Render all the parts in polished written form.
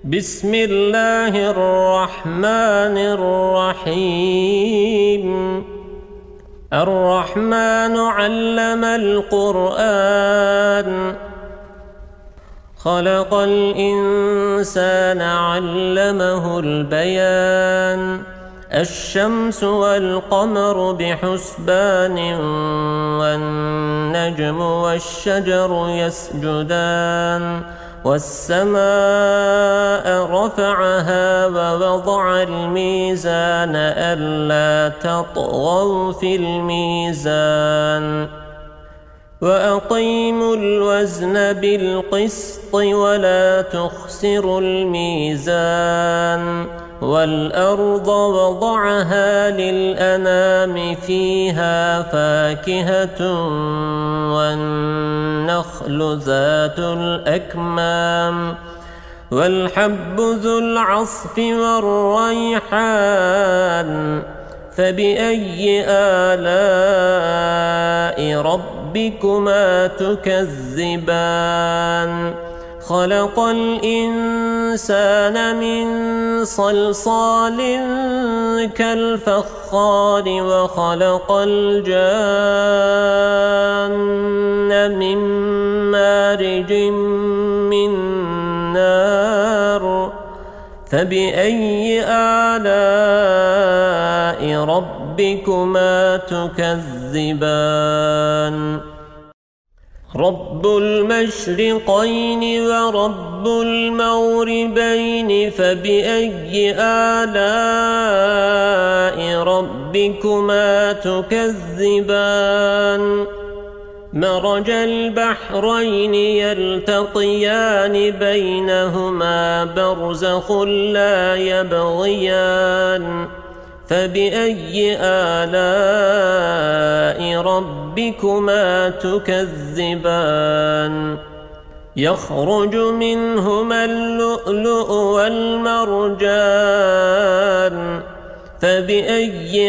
بسم الله الرحمن الرحيم. الرحمن علم القرآن، خلق الإنسان علمه البيان. الشمس والقمر بحسبان، والنجم والشجر يسجدان. والسماء رفعها ووضع الميزان ألا تطغوا في الميزان، وأقيموا الوزن بالقسط ولا تخسروا الميزان. والأرض وضعها للأنام، فيها فاكهة والنخل ذات الأكمام، والحب ذو العصف والريحان. فبأي آلاء ربكما تكذبان؟ خلق الإنسان من صلصال كالفخار، وخلق الجان من مارج من نار. فبأي آلاء ربكما تكذبان؟ رب المشرقين ورب المغربين، فبأي آلاء ربكما تكذبان؟ مرج البحرين يلتقيان، بينهما برزخ لا يبغيان. فبأي آلاء ربكما تكذبان؟ يخرج منهما اللؤلؤ والمرجان. فبأي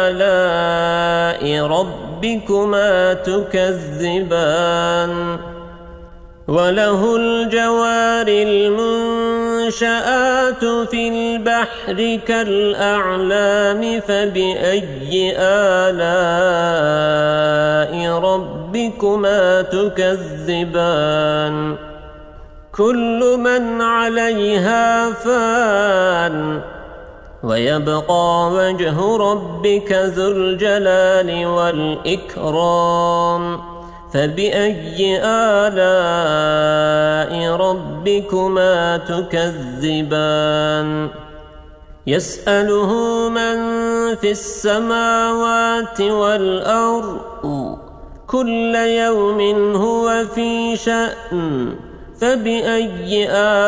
آلاء ربكما تكذبان؟ وله الجوار المنشآت في البحر كالأعلام. فبأي آلاء ربكما تكذبان؟ كل من عليها فان، ويبقى وجه ربك ذو الجلال والإكرام. فبأي آلاء ربكما تكذبان؟ يسأله من في السماوات والأرض، كل يوم هو في شأن. فبأي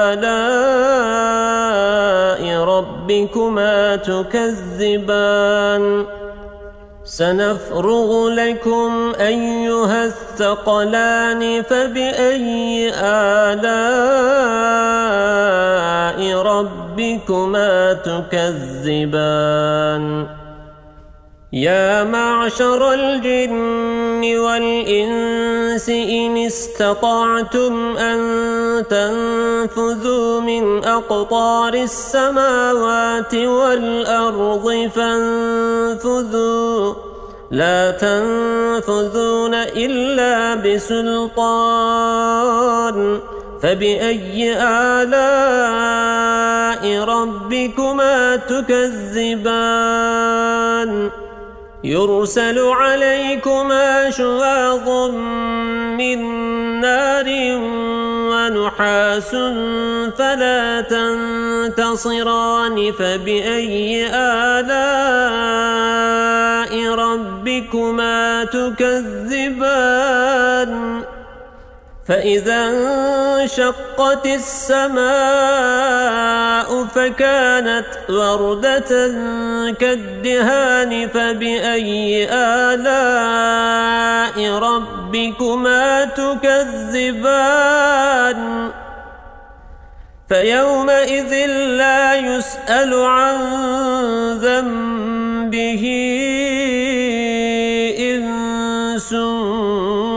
آلاء ربكما تكذبان؟ سنفرغ لكم أيها الثقلان. فبأي آلاء ربكما تكذبان؟ يا معشر الجن والإنس، إن استطعتم أن تنفذوا من أقطار السماوات والأرض فانفذوا، لا تنفذون إلا بسلطان. فبأي آلاء ربكما تكذبان؟ يرسل عليكما شواظ من نار ونحاس فلا تنتصران. فبأي آلاء ربكما تكذبان؟ فإذا انشقت السماء فكانت وردة كالدهان. فبأي آلاء ربكما تكذبان؟ فيومئذ لا يسأل عن ذنبه إنس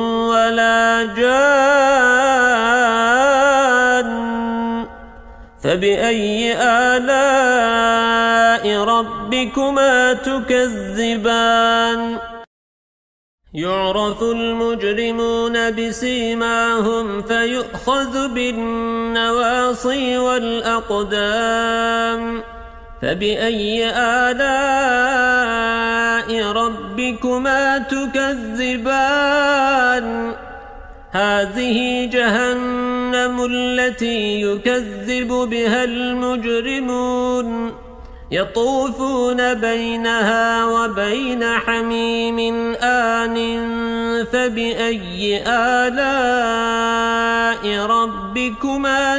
ولا جان فبأي آلاء ربكما تكذبان يعرف المجرمون بسيماهم فيؤخذ بالنواصي والأقدام فبأي آلاء ربكما تكذبان هذه جهنم التي يكذب بها المجرمون يطوفون بينها وبين حميم آن فبأي آلاء ربكما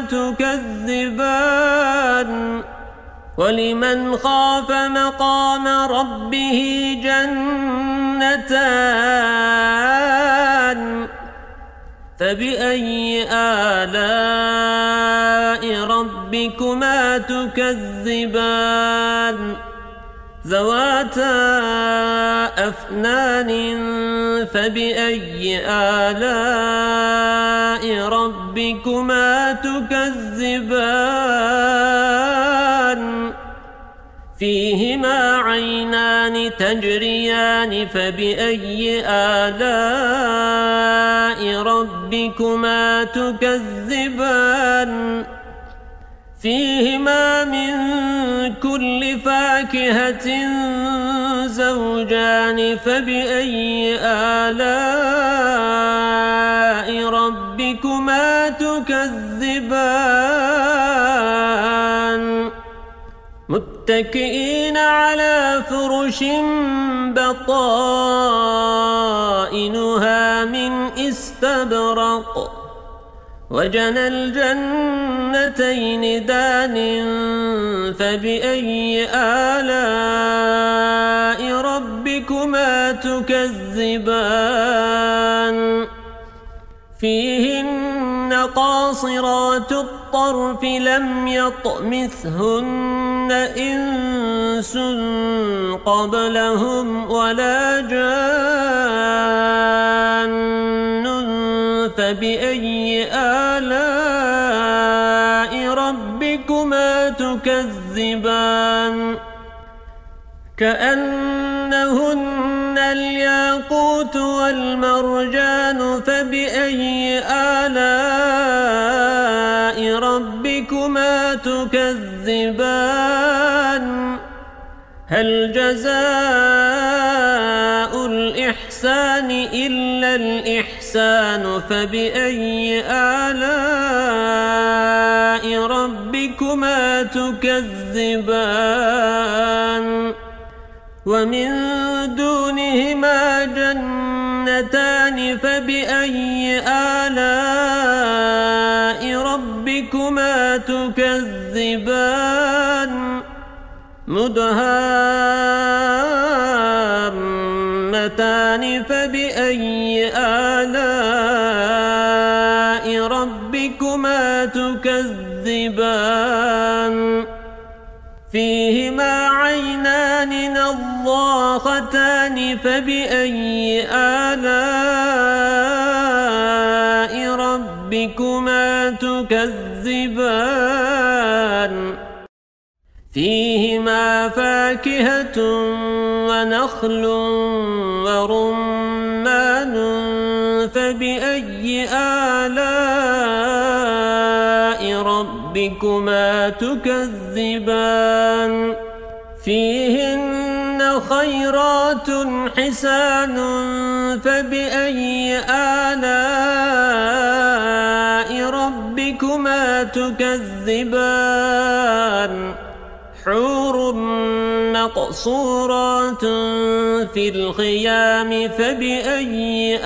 تكذبان ولمن خاف مقام ربه جنتان فبأي آلاء ربكما تكذبان ذواتا أفنان فبأي آلاء ربكما تكذبان فيهما عينان تجريان فبأي آلاء ربكما تكذبان فيهما من كل فاكهة زوجان فبأي آلاء ربكما تكذبان متكئين على فرش بطائنها من استبرق وجنى الجنتين دان فبأي آلاء ربكما تكذبان فيهن قاصرات الطرف لم يطمثهن إنس قبلهم ولا جان فبأي آلاء ربكما تكذبان كأنهن الياقوت والمرجان فبأي آلاء ربكما تكذبان هل جزاء الإحسان إلا الإحسان فبأي آلاء ربكما تكذبان ومن دونهما جنتان فبأي آلاء ربكما تكذبان مدهامتان فبأي آلاء ربكما تكذبان فيهما عينان نضاختان فبأي آلاء ربكما تكذبان فيهما فاكهة ونخل ورمان فبأي آلاء ربكما تكذبان فيهن خيرات حسان فبأي آلاء ربكما تكذبان حور مقصورات في الخيام فبأي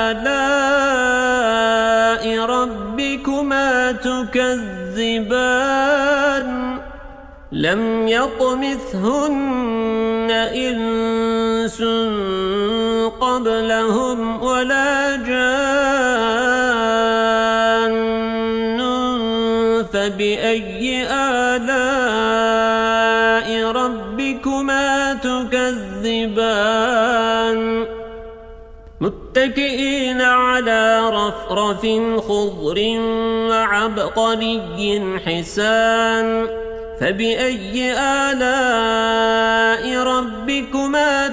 آلاء ربكما تكذبان لم يطمثهن إنس قبلهم ولا جان فبأي آلاء ربكما تكذبان متكئين على رفرف خضر وعبقري حسان فبأي آلاء ربكما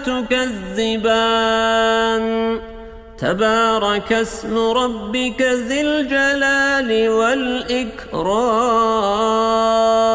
تكذبان تبارك اسم ربك ذي الجلال والإكرام